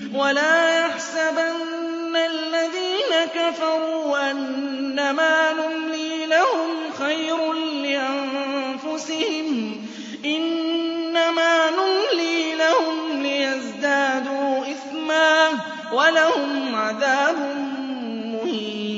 وَلَا يَحْسَبَنَّ الَّذِينَ كَفَرُوا أَنَّمَا نُمْلِي لَهُمْ خَيْرٌ لِّأَنفُسِهِمْ ۚ إِنَّمَا نُمْلِي لَهُمْ لِيَزْدَادُوا إِثْمًا ۚ وَلَهُمْ عَذَابٌ مُّهِينٌ